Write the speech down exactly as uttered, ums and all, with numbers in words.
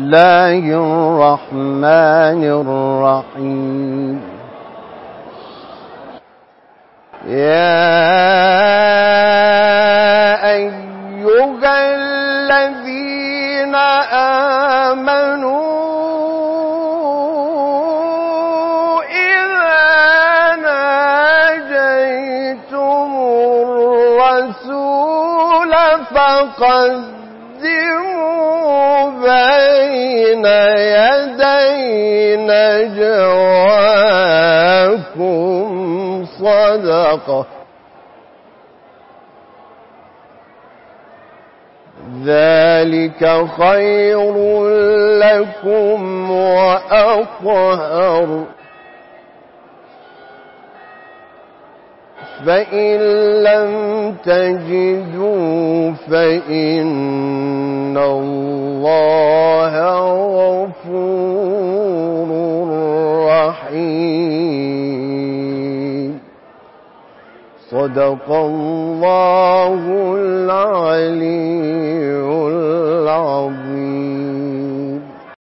الله الرحمن الرحيم. يا أيها الذين آمنوا إذا ناجيتم الرسول فقدموا بين يدي نجواكم صدقة، ذلك خير لكم وأطهر، فإن لم تجدوا فإن الله غفور رحيم. صدق الله العليم.